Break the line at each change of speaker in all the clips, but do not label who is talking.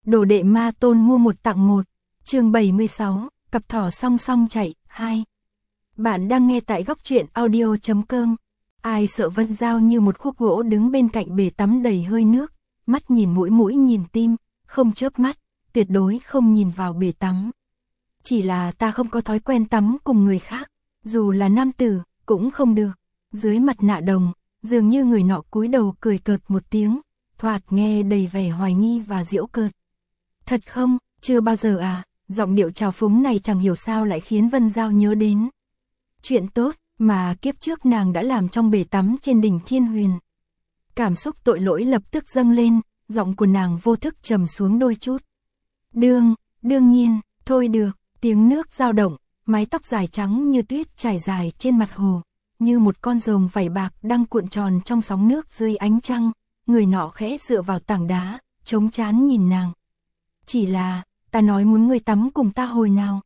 Đồ đệ ma tôn mua một tặng một. Chương 76, cặp thỏ song song chạy, 2. Bạn đang nghe tại góc truyện audio.com. Ai sợ Vân Giao như một khúc gỗ đứng bên cạnh bể tắm đầy hơi nước, mắt nhìn mũi mũi nhìn tim, không chớp mắt, tuyệt đối không nhìn vào bể tắm. Chỉ là ta không có thói quen tắm cùng người khác, dù là nam tử, cũng không được. Dưới mặt nạ đồng, dường như người nọ cúi đầu cười cợt một tiếng, thoạt nghe đầy vẻ hoài nghi và giễu cợt. Thật không, chưa bao giờ à, giọng điệu trào phúng này chẳng hiểu sao lại khiến Vân Giao nhớ đến chuyện tốt mà kiếp trước nàng đã làm trong bể tắm trên đỉnh Thiên Huyền. Cảm xúc tội lỗi lập tức dâng lên, giọng của nàng vô thức trầm xuống đôi chút. Đương nhiên, thôi được, tiếng nước dao động, mái tóc dài trắng như tuyết trải dài trên mặt hồ, như một con rồng vảy bạc đang cuộn tròn trong sóng nước dưới ánh trăng, người nọ khẽ dựa vào tảng đá, chống trán nhìn nàng. Chỉ là, ta nói muốn ngươi tắm cùng ta hồi nào.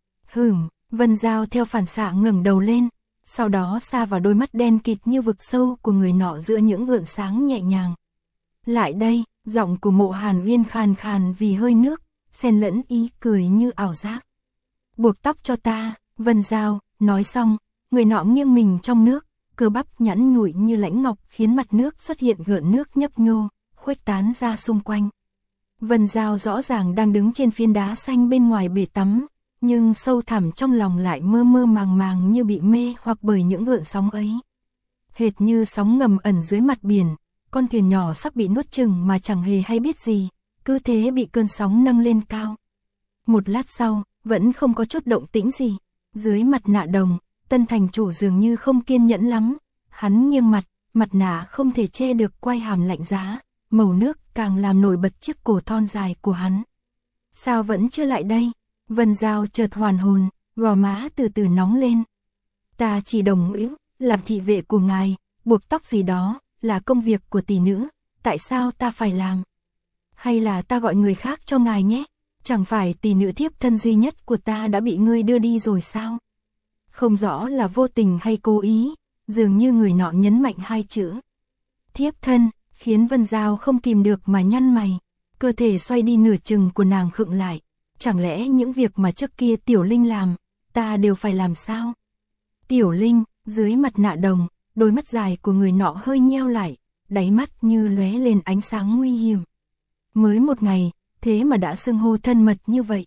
Vân Giao theo phản xạ ngẩng đầu lên, sau đó sa vào đôi mắt đen kịt như vực sâu của người nọ giữa những gợn sáng nhẹ nhàng. Lại đây, giọng của Mộ Hàn Uyên khàn khàn vì hơi nước, xen lẫn ý cười như ảo giác. Buộc tóc cho ta, Vân Giao, nói xong, người nọ nghiêng mình trong nước, cơ bắp nhẵn nhụi như lãnh ngọc khiến mặt nước xuất hiện gợn nước nhấp nhô, khuếch tán ra xung quanh. Vân Giao rõ ràng đang đứng trên phiến đá xanh bên ngoài bể tắm, nhưng sâu thẳm trong lòng lại mơ mơ màng màng như bị mê hoặc bởi những gợn sóng ấy. Hệt như sóng ngầm ẩn dưới mặt biển, con thuyền nhỏ sắp bị nuốt chửng mà chẳng hề hay biết gì, cứ thế bị cơn sóng nâng lên cao. Một lát sau, vẫn không có chút động tĩnh gì. Dưới mặt nạ đồng, Tân thành chủ dường như không kiên nhẫn lắm. Hắn nghiêng mặt nạ không thể che được quai hàm lạnh giá, màu nước càng làm nổi bật chiếc cổ thon dài của hắn. Sao vẫn chưa lại đây? Vân Giao chợt hoàn hồn, gò má từ từ nóng lên. Ta chỉ đồng ý, làm thị vệ của ngài, buộc tóc gì đó, là công việc của tỷ nữ, tại sao ta phải làm? Hay là ta gọi người khác cho ngài nhé? Chẳng phải tỷ nữ thiếp thân duy nhất của ta đã bị ngươi đưa đi rồi sao? Không rõ là vô tình hay cố ý, dường như người nọ nhấn mạnh hai chữ thiếp thân, khiến Vân Giao không kìm được mà nhăn mày, cơ thể xoay đi nửa chừng của nàng khựng lại. Chẳng lẽ những việc mà trước kia Tiểu Linh làm, ta đều phải làm sao? Tiểu Linh, dưới mặt nạ đồng, đôi mắt dài của người nọ hơi nheo lại, đáy mắt như lóe lên ánh sáng nguy hiểm. Mới một ngày, thế mà đã xưng hô thân mật như vậy.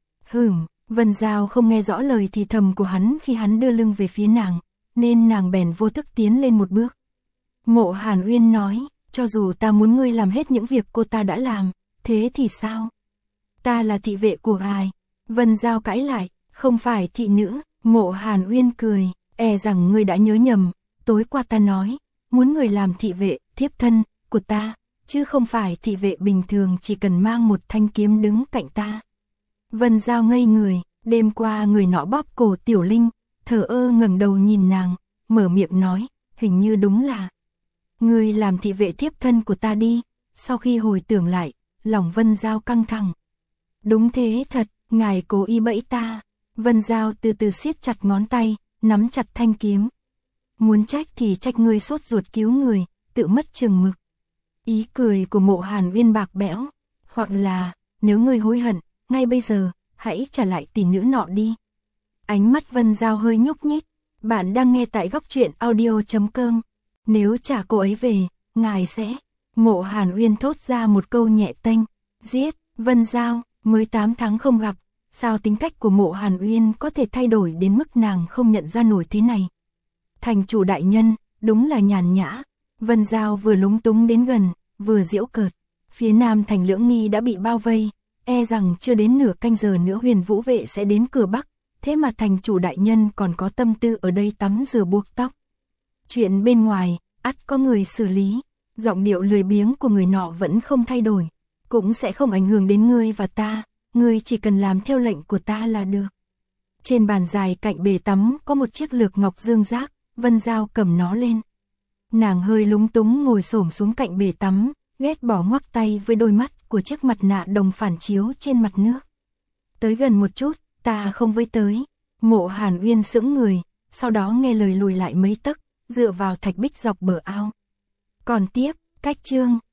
Vân Giao không nghe rõ lời thì thầm của hắn khi hắn đưa lưng về phía nàng, nên nàng bèn vô thức tiến lên một bước. Mộ Hàn Uyên nói, cho dù ta muốn ngươi làm hết những việc cô ta đã làm, thế thì sao? Ta là thị vệ của ai? Vân Giao cãi lại, không phải thị nữ. Mộ Hàn Uyên cười, e rằng ngươi đã nhớ nhầm, tối qua ta nói, muốn người làm thị vệ, thiếp thân, của ta, chứ không phải thị vệ bình thường chỉ cần mang một thanh kiếm đứng cạnh ta. Vân Giao ngây người, đêm qua người nọ bóp cổ Tiểu Linh, thờ ơ ngẩng đầu nhìn nàng, mở miệng nói, hình như đúng là ngươi làm thị vệ thiếp thân của ta đi. Sau khi hồi tưởng lại, lòng Vân Giao căng thẳng. Đúng thế thật, ngài cố ý bẫy ta. Vân Giao từ từ siết chặt ngón tay, nắm chặt thanh kiếm. Muốn trách thì trách ngươi sốt ruột cứu người, tự mất chừng mực. Ý cười của Mộ Hàn Uyên bạc bẽo. Hoặc là, nếu ngươi hối hận, ngay bây giờ, hãy trả lại tỷ nữ nọ đi. Ánh mắt Vân Giao hơi nhúc nhích. Bạn đang nghe tại góc truyện audio.com. Nếu trả cô ấy về, ngài sẽ... Mộ Hàn Uyên thốt ra một câu nhẹ tênh. Giết, Vân Giao, mới 8 tháng không gặp. Sao tính cách của Mộ Hàn Uyên có thể thay đổi đến mức nàng không nhận ra nổi thế này? Thành chủ đại nhân, đúng là nhàn nhã. Vân Giao vừa lúng túng đến gần, vừa giễu cợt. Phía nam thành Lưỡng Nghi đã bị bao vây, e rằng chưa đến nửa canh giờ nữa Huyền Vũ vệ sẽ đến cửa Bắc. Thế mà thành chủ đại nhân còn có tâm tư ở đây tắm rửa buộc tóc. Chuyện bên ngoài, ắt có người xử lý. Giọng điệu lười biếng của người nọ vẫn không thay đổi. Cũng sẽ không ảnh hưởng đến ngươi và ta. Ngươi chỉ cần làm theo lệnh của ta là được. Trên bàn dài cạnh bể tắm có một chiếc lược ngọc dương giác. Vân Giao cầm nó lên. Nàng hơi lúng túng ngồi xổm xuống cạnh bể tắm, ghét bỏ ngoắc tay với đôi mắt của chiếc mặt nạ đồng phản chiếu trên mặt nước. Tới gần một chút, ta không với tới. Mộ Hàn Uyên sững người, sau đó nghe lời lùi lại mấy tấc, dựa vào thạch bích dọc bờ ao. Còn tiếp, cách chương.